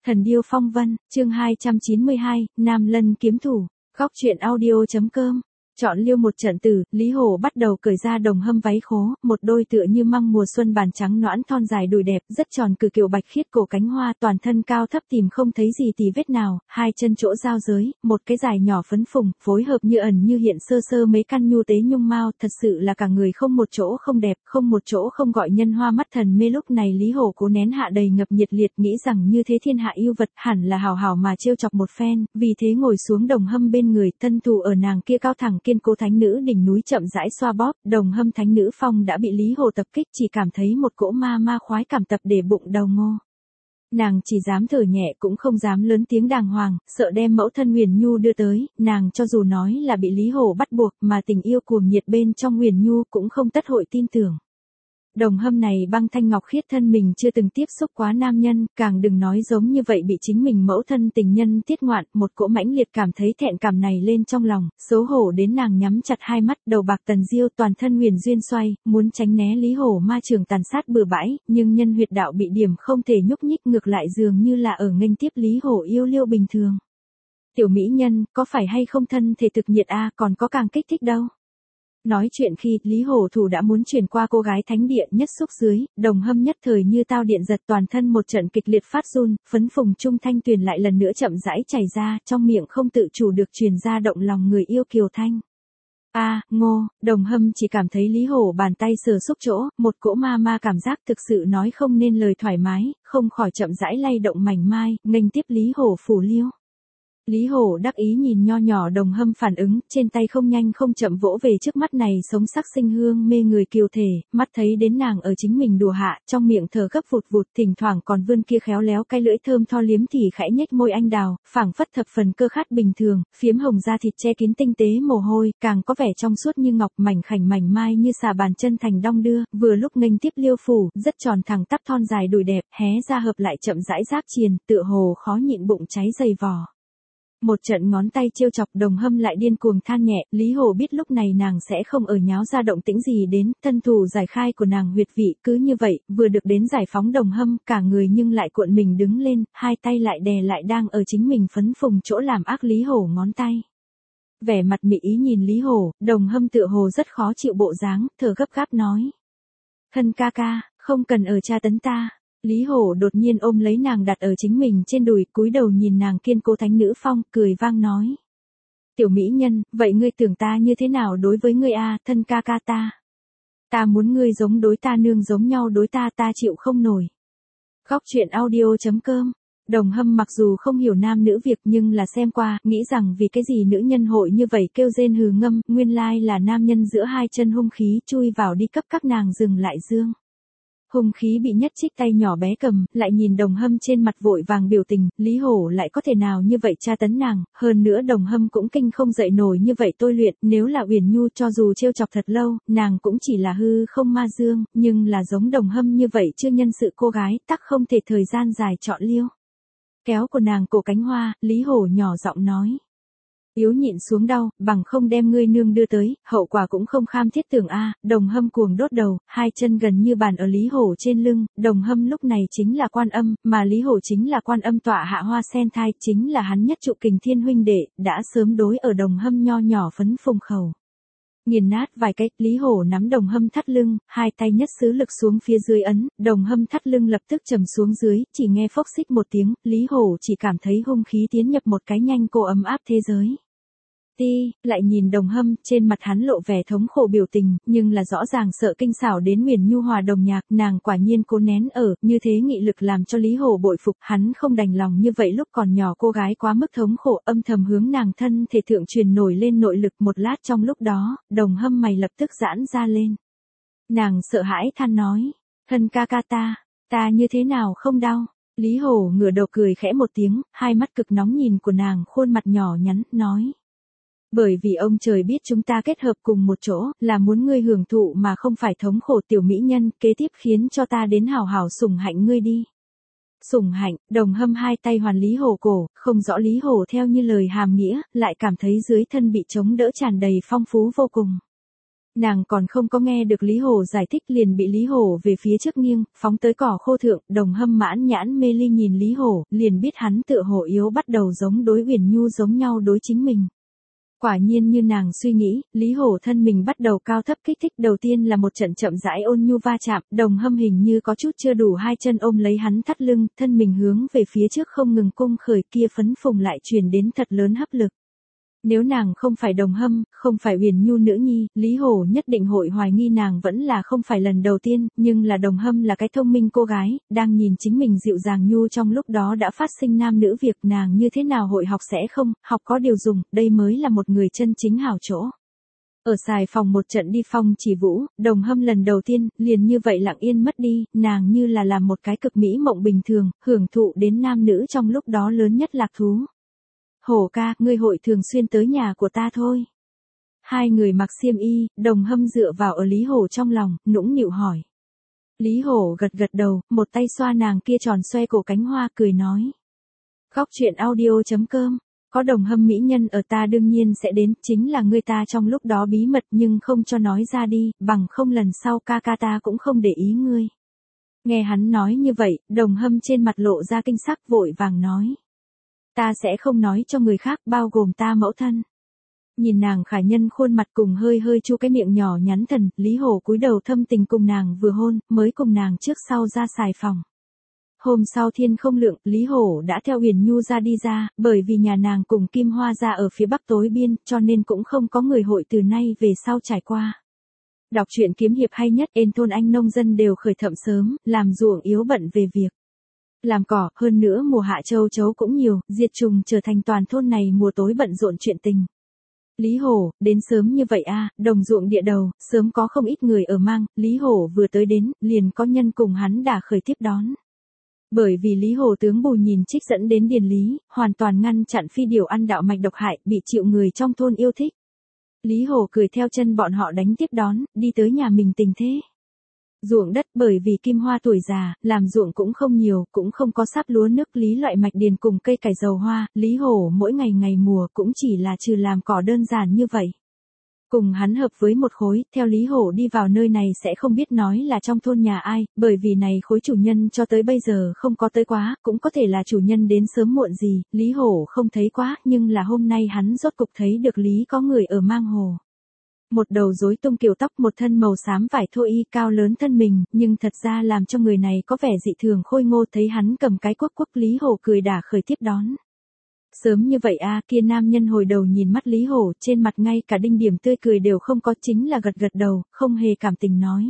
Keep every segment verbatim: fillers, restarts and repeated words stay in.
Thần điêu phong vân, chương hai trăm chín mươi hai, Nam Lân kiếm thủ, góc truyện audio chấm com. Chọn liêu một trận tử, Lý Hổ bắt đầu cởi ra đồng hâm váy khố, một đôi tựa như măng mùa xuân bàn trắng nõn thon dài đùi đẹp, rất tròn cử kiều bạch khiết cổ cánh hoa, toàn thân cao thấp tìm không thấy gì tì vết nào, hai chân chỗ giao giới, một cái dài nhỏ phấn phùng, phối hợp như ẩn như hiện sơ sơ mấy căn nhu tế nhung mao, thật sự là cả người không một chỗ không đẹp, không một chỗ không gọi nhân hoa mắt thần mê. Lúc này Lý Hổ cố nén hạ đầy ngập nhiệt liệt, nghĩ rằng như thế thiên hạ yêu vật hẳn là hào hào mà trêu chọc một phen, vì thế ngồi xuống đồng hâm bên người, thân thủ ở nàng kia cao thẳng kiên cố thánh nữ đỉnh núi chậm rãi xoa bóp, đồng hâm thánh nữ phong đã bị Lý Hổ tập kích, chỉ cảm thấy một cỗ ma ma khoái cảm tập để bụng đầu ngô. Nàng chỉ dám thở nhẹ cũng không dám lớn tiếng đàng hoàng, sợ đem mẫu thân Huyền Nhu đưa tới, nàng cho dù nói là bị Lý Hổ bắt buộc mà tình yêu cuồng nhiệt bên trong Huyền Nhu cũng không tất hội tin tưởng. Đồng hâm này băng thanh ngọc khiết thân mình chưa từng tiếp xúc quá nam nhân, càng đừng nói giống như vậy bị chính mình mẫu thân tình nhân tiết ngoạn, một cỗ mãnh liệt cảm thấy thẹn cảm này lên trong lòng, xấu hổ đến nàng nhắm chặt hai mắt, đầu bạc tần diêu toàn thân huyền duyên xoay, muốn tránh né Lý Hổ ma trường tàn sát bừa bãi, nhưng nhân huyệt đạo bị điểm không thể nhúc nhích, ngược lại dường như là ở nghênh tiếp Lý Hổ yêu liêu bình thường. Tiểu mỹ nhân, có phải hay không thân thể thực nhiệt a, còn có càng kích thích đâu. Nói chuyện khi Lý Hổ thủ đã muốn chuyển qua cô gái thánh địa nhất xúc dưới, đồng hâm nhất thời như tao điện giật, toàn thân một trận kịch liệt phát run, phấn phùng trung thanh tuyền lại lần nữa chậm rãi chảy ra, trong miệng không tự chủ được truyền ra động lòng người yêu kiều thanh. A, à, ngô, đồng hâm chỉ cảm thấy Lý Hổ bàn tay sờ xúc chỗ, một cỗ ma ma cảm giác thực sự nói không nên lời thoải mái, không khỏi chậm rãi lay động mảnh mai, nghênh tiếp Lý Hổ phủ liêu. Lý Hổ đắc ý nhìn nho nhỏ đồng hâm phản ứng, trên tay không nhanh không chậm vỗ về trước mắt này sống sắc sinh hương mê người kiều thể, mắt thấy đến nàng ở chính mình đùa hạ, trong miệng thở gấp vụt vụt, thỉnh thoảng còn vươn kia khéo léo cái lưỡi thơm tho liếm thì khẽ nhếch môi anh đào, phảng phất thập phần cơ khát bình thường, phiếm hồng da thịt che kín tinh tế mồ hôi, càng có vẻ trong suốt như ngọc, mảnh khảnh mảnh mai như xà bàn chân thành đong đưa, vừa lúc nghênh tiếp liêu phủ, rất tròn thẳng tắp thon dài đùi đẹp, hé ra hợp lại chậm rãi giáp triền, tựa hồ khó nhịn bụng cháy dày vò. Một trận ngón tay trêu chọc, đồng hâm lại điên cuồng than nhẹ, Lý Hổ biết lúc này nàng sẽ không ở nháo ra động tĩnh gì đến, thân thủ giải khai của nàng huyệt vị, cứ như vậy, vừa được đến giải phóng đồng hâm, cả người nhưng lại cuộn mình đứng lên, hai tay lại đè lại đang ở chính mình phấn phùng chỗ làm ác Lý Hổ ngón tay. Vẻ mặt mị ý nhìn Lý Hổ, đồng hâm tựa hồ rất khó chịu bộ dáng, thở gấp gáp nói. Thân ca ca, không cần ở tra tấn ta. Lý Hổ đột nhiên ôm lấy nàng đặt ở chính mình trên đùi, cúi đầu nhìn nàng kiên cố thánh nữ phong, cười vang nói. Tiểu mỹ nhân, vậy ngươi tưởng ta như thế nào đối với ngươi a, thân ca ca ta? Ta muốn ngươi giống đối ta nương giống nhau đối ta, ta chịu không nổi. Góc truyện audio chấm com. Đồng hâm mặc dù không hiểu nam nữ việc nhưng là xem qua, nghĩ rằng vì cái gì nữ nhân hội như vậy kêu rên hừ ngâm, nguyên lai là nam nhân giữa hai chân hung khí chui vào đi cấp các nàng dừng lại dương. Hung khí bị nhất trích tay nhỏ bé cầm, lại nhìn đồng hâm trên mặt vội vàng biểu tình, Lý Hổ lại có thể nào như vậy tra tấn nàng, hơn nữa đồng hâm cũng kinh không dậy nổi như vậy tôi luyện, nếu là Uyển Nhu cho dù trêu chọc thật lâu, nàng cũng chỉ là hư không ma dương, nhưng là giống đồng hâm như vậy chưa nhân sự cô gái, tắc không thể thời gian dài chọn liêu. Kéo của nàng cổ cánh hoa, Lý Hổ nhỏ giọng nói. Yếu nhịn xuống đau, bằng không đem ngươi nương đưa tới, hậu quả cũng không kham thiết tưởng a. Đồng hâm cuồng đốt đầu, hai chân gần như bàn ở Lý Hổ trên lưng, đồng hâm lúc này chính là quan âm, mà Lý Hổ chính là quan âm tọa hạ hoa sen thai, chính là hắn nhất trụ kình thiên huynh đệ, đã sớm đối ở đồng hâm nho nhỏ phấn phùng khẩu. Nghiền nát vài cách, Lý Hổ nắm đồng hâm thắt lưng, hai tay nhất xứ lực xuống phía dưới ấn, đồng hâm thắt lưng lập tức trầm xuống dưới, chỉ nghe phốc xích một tiếng, Lý Hổ chỉ cảm thấy hung khí tiến nhập một cái nhanh cô ấm áp thế giới. Ti, lại nhìn đồng hâm, trên mặt hắn lộ vẻ thống khổ biểu tình, nhưng là rõ ràng sợ kinh xảo đến Huyền Nhu hòa đồng nhạc, nàng quả nhiên cố nén ở, như thế nghị lực làm cho Lý Hổ bội phục, hắn không đành lòng như vậy lúc còn nhỏ cô gái quá mức thống khổ, âm thầm hướng nàng thân thể thượng truyền nổi lên nội lực, một lát trong lúc đó, đồng hâm mày lập tức giãn ra lên. Nàng sợ hãi than nói, thân ca ca ta, ta như thế nào không đau? Lý Hổ ngửa đầu cười khẽ một tiếng, hai mắt cực nóng nhìn của nàng, khuôn mặt nhỏ nhắn, nói. Bởi vì ông trời biết chúng ta kết hợp cùng một chỗ, là muốn ngươi hưởng thụ mà không phải thống khổ tiểu mỹ nhân, kế tiếp khiến cho ta đến hào hào sủng hạnh ngươi đi. Sủng hạnh, đồng hâm hai tay hoàn Lý Hổ cổ, không rõ Lý Hổ theo như lời hàm nghĩa, lại cảm thấy dưới thân bị chống đỡ tràn đầy phong phú vô cùng. Nàng còn không có nghe được Lý Hổ giải thích liền bị Lý Hổ về phía trước nghiêng, phóng tới cỏ khô thượng, Đồng Hâm mãn nhãn mê ly nhìn Lý Hổ, liền biết hắn tựa hồ yếu bắt đầu giống đối Uyển Nhu giống nhau đối chính mình. Quả nhiên như nàng suy nghĩ, Lý Hổ thân mình bắt đầu cao thấp kích thích, đầu tiên là một trận chậm rãi ôn nhu va chạm, Đồng Hâm hình như có chút chưa đủ hai chân ôm lấy hắn thắt lưng, thân mình hướng về phía trước không ngừng cung khởi, kia phấn phùng lại truyền đến thật lớn hấp lực. Nếu nàng không phải Đồng Hâm, không phải Uyển Nhu nữ nhi, Lý Hổ nhất định hội hoài nghi nàng vẫn là không phải lần đầu tiên, nhưng là Đồng Hâm là cái thông minh cô gái, đang nhìn chính mình dịu dàng nhu trong lúc đó đã phát sinh nam nữ việc, nàng như thế nào hội học sẽ không, học có điều dùng, đây mới là một người chân chính hảo chỗ. Ở xài phòng một trận đi phong chỉ vũ, Đồng Hâm lần đầu tiên, liền như vậy lặng yên mất đi, nàng như là làm một cái cực mỹ mộng bình thường, hưởng thụ đến nam nữ trong lúc đó lớn nhất lạc thú. Hổ ca, ngươi hội thường xuyên tới nhà của ta thôi. Hai người mặc xiêm y, Đồng Hâm dựa vào ở Lý Hổ trong lòng, nũng nịu hỏi. Lý Hổ gật gật đầu, một tay xoa nàng kia tròn xoe cổ cánh hoa cười nói. Góc truyện audio.com, có Đồng Hâm mỹ nhân ở ta đương nhiên sẽ đến, chính là ngươi ta trong lúc đó bí mật nhưng không cho nói ra đi, bằng không lần sau ca ca ta cũng không để ý ngươi. Nghe hắn nói như vậy, Đồng Hâm trên mặt lộ ra kinh sắc vội vàng nói. Ta sẽ không nói cho người khác, bao gồm ta mẫu thân. Nhìn nàng khả nhân khuôn mặt cùng hơi hơi chu cái miệng nhỏ nhắn thần, Lý Hổ cúi đầu thâm tình cùng nàng vừa hôn, mới cùng nàng trước sau ra xài phòng. Hôm sau thiên không lượng, Lý Hổ đã theo Uyển Nhu ra đi ra, bởi vì nhà nàng cùng Kim Hoa ra ở phía bắc tối biên, cho nên cũng không có người hội từ nay về sau trải qua. Đọc truyện kiếm hiệp hay nhất, ên thôn anh nông dân đều khởi thậm sớm, làm ruộng yếu bận về việc. Làm cỏ, hơn nữa mùa hạ châu chấu cũng nhiều, diệt trùng trở thành toàn thôn này mùa tối bận rộn chuyện tình. Lý Hổ, đến sớm như vậy a, đồng ruộng địa đầu, sớm có không ít người ở mang, Lý Hổ vừa tới đến, liền có nhân cùng hắn đả khởi tiếp đón. Bởi vì Lý Hổ tướng bù nhìn trích dẫn đến điền lý, hoàn toàn ngăn chặn phi điều ăn đạo mạch độc hại, bị triệu người trong thôn yêu thích. Lý Hổ cười theo chân bọn họ đánh tiếp đón, đi tới nhà mình tình thế. Ruộng đất bởi vì Kim Hoa tuổi già, làm ruộng cũng không nhiều, cũng không có sáp lúa nước Lý loại mạch điền cùng cây cải dầu hoa, Lý Hổ mỗi ngày ngày mùa cũng chỉ là trừ làm cỏ đơn giản như vậy. Cùng hắn hợp với một khối, theo Lý Hổ đi vào nơi này sẽ không biết nói là trong thôn nhà ai, bởi vì này khối chủ nhân cho tới bây giờ không có tới quá, cũng có thể là chủ nhân đến sớm muộn gì, Lý Hổ không thấy quá, nhưng là hôm nay hắn rốt cục thấy được Lý có người ở mang hồ. Một đầu rối tung kiểu tóc, một thân màu xám vải thô y, cao lớn thân mình, nhưng thật ra làm cho người này có vẻ dị thường khôi ngô, thấy hắn cầm cái quốc quốc, Lý Hổ cười đả khởi tiếp đón. Sớm như vậy a, kia nam nhân hồi đầu nhìn mắt Lý Hổ, trên mặt ngay cả đinh điểm tươi cười đều không có, chính là gật gật đầu, không hề cảm tình nói.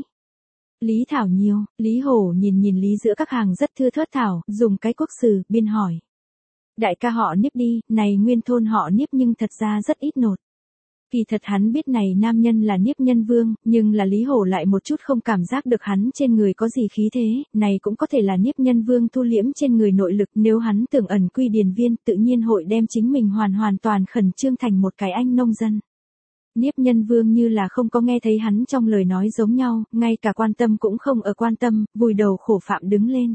Lý thảo nhiều, Lý Hổ nhìn nhìn Lý giữa các hàng rất thưa thớt thảo, dùng cái quốc sử, biên hỏi. Đại ca họ Niếp đi, này nguyên thôn họ Niếp nhưng thật ra rất ít nột. Kỳ thật hắn biết này nam nhân là Niếp Nhân Vương, nhưng là Lý Hổ lại một chút không cảm giác được hắn trên người có gì khí thế, này cũng có thể là Niếp Nhân Vương thu liễm trên người nội lực, nếu hắn tưởng ẩn quy điền viên, tự nhiên hội đem chính mình hoàn hoàn toàn khẩn trương thành một cái anh nông dân. Niếp Nhân Vương như là không có nghe thấy hắn trong lời nói giống nhau, ngay cả quan tâm cũng không ở quan tâm, vùi đầu khổ phạm đứng lên.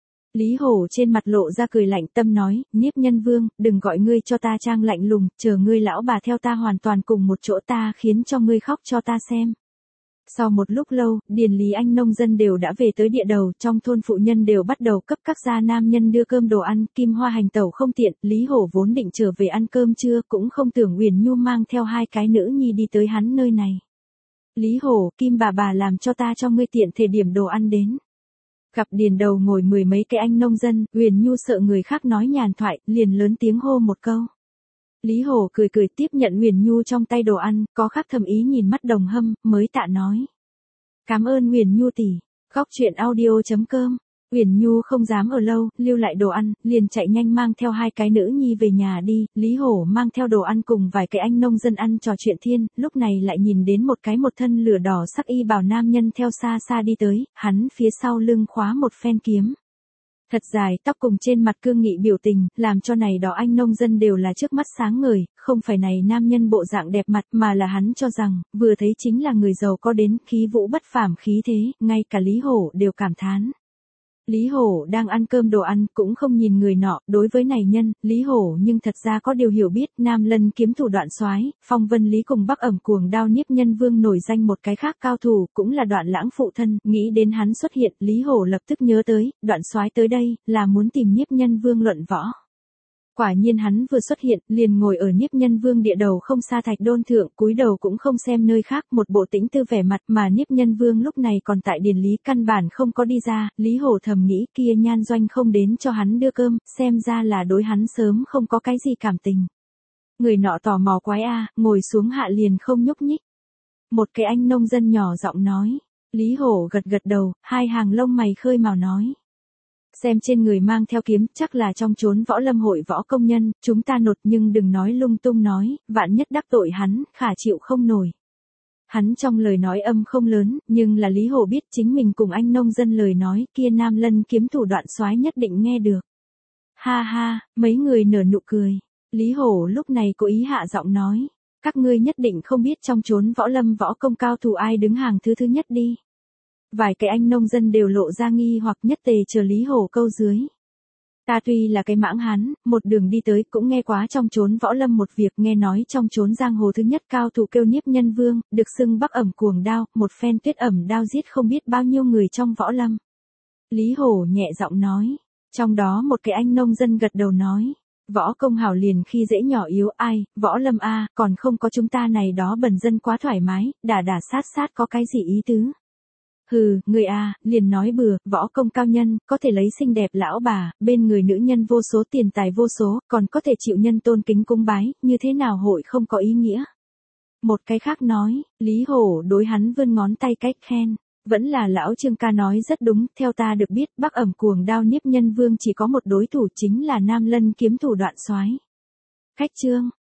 Lý Hổ trên mặt lộ ra cười lạnh, tâm nói, Niếp Nhân Vương, đừng gọi ngươi cho ta trang lạnh lùng, chờ ngươi lão bà theo ta hoàn toàn cùng một chỗ, ta khiến cho ngươi khóc cho ta xem. Sau một lúc lâu, điền lý anh nông dân đều đã về tới địa đầu, trong thôn phụ nhân đều bắt đầu cấp các gia nam nhân đưa cơm đồ ăn, Kim Hoa hành tẩu không tiện, Lý Hổ vốn định trở về ăn cơm trưa, cũng không tưởng Uyển Nhu mang theo hai cái nữ nhi đi tới hắn nơi này. Lý Hổ, Kim bà bà làm cho ta cho ngươi tiện thể điểm đồ ăn đến. Gặp điền đầu ngồi mười mấy cái anh nông dân, Uyển Nhu sợ người khác nói nhàn thoại, liền lớn tiếng hô một câu. Lý Hổ cười cười tiếp nhận Uyển Nhu trong tay đồ ăn, có khác thầm ý nhìn mắt Đồng Hâm, mới tạ nói. Cảm ơn Uyển Nhu tỷ. Góc truyện audio.com. Uyển Nhu không dám ở lâu, lưu lại đồ ăn, liền chạy nhanh mang theo hai cái nữ nhi về nhà đi, Lý Hổ mang theo đồ ăn cùng vài cái anh nông dân ăn trò chuyện thiên, lúc này lại nhìn đến một cái một thân lửa đỏ sắc y bào nam nhân theo xa xa đi tới, hắn phía sau lưng khóa một phen kiếm. Thật dài, tóc cùng trên mặt cương nghị biểu tình, làm cho này đó anh nông dân đều là trước mắt sáng ngời, không phải này nam nhân bộ dạng đẹp mặt mà là hắn cho rằng, vừa thấy chính là người giàu có đến, khí vũ bất phàm khí thế, ngay cả Lý Hổ đều cảm thán. Lý Hổ đang ăn cơm đồ ăn, cũng không nhìn người nọ, đối với này nhân, Lý Hổ nhưng thật ra có điều hiểu biết, Nam Lân kiếm thủ Đoạn Soái, Phong Vân Lý cùng Bắc Ẩm Cuồng Đao Niếp Nhân Vương nổi danh một cái khác cao thủ, cũng là Đoạn Lãng phụ thân, nghĩ đến hắn xuất hiện, Lý Hổ lập tức nhớ tới, Đoạn Soái tới đây, là muốn tìm Niếp Nhân Vương luận võ. Quả nhiên hắn vừa xuất hiện, liền ngồi ở Niếp Nhân Vương địa đầu không xa thạch đôn thượng, cúi đầu cũng không xem nơi khác, một bộ tĩnh tư vẻ mặt, mà Niếp Nhân Vương lúc này còn tại điền lý, căn bản không có đi ra, Lý Hổ thầm nghĩ kia nhan doanh không đến cho hắn đưa cơm, xem ra là đối hắn sớm không có cái gì cảm tình. Người nọ tò mò quái a, ngồi xuống hạ liền không nhúc nhích. Một cái anh nông dân nhỏ giọng nói, Lý Hổ gật gật đầu, hai hàng lông mày khơi mào nói. Xem trên người mang theo kiếm, chắc là trong chốn võ lâm hội võ công nhân, chúng ta nột nhưng đừng nói lung tung nói, vạn nhất đắc tội hắn, khả chịu không nổi. Hắn trong lời nói âm không lớn, nhưng là Lý Hổ biết chính mình cùng anh nông dân lời nói, kia Nam Lân kiếm thủ Đoạn Soái nhất định nghe được. Ha ha, mấy người nở nụ cười. Lý Hổ lúc này cố ý hạ giọng nói, các ngươi nhất định không biết trong chốn võ lâm võ công cao thủ ai đứng hàng thứ thứ nhất đi. Vài cái anh nông dân đều lộ ra nghi hoặc nhất tề chờ Lý Hổ câu dưới. Ta tuy là cái mãng hán, một đường đi tới cũng nghe quá trong chốn võ lâm một việc, nghe nói trong chốn giang hồ thứ nhất cao thủ kêu Niếp Nhân Vương, được xưng Bắc Ẩm Cuồng Đao, một phen tuyết ẩm đao giết không biết bao nhiêu người trong võ lâm. Lý Hổ nhẹ giọng nói, trong đó một cái anh nông dân gật đầu nói, võ công hảo liền khi dễ nhỏ yếu ai, võ lâm a, còn không có chúng ta này đó bần dân quá thoải mái, đả đả sát sát có cái gì ý tứ. Hừ, người a, liền nói bừa, võ công cao nhân, có thể lấy xinh đẹp lão bà, bên người nữ nhân vô số tiền tài vô số, còn có thể chịu nhân tôn kính cung bái, như thế nào hội không có ý nghĩa. Một cái khác nói, Lý Hổ đối hắn vươn ngón tay cách khen, vẫn là lão Trương ca nói rất đúng, theo ta được biết, Bắc Ẩm Cuồng Đao Niếp Nhân Vương chỉ có một đối thủ chính là Nam Lân kiếm thủ Đoạn Soái. Cách Trương,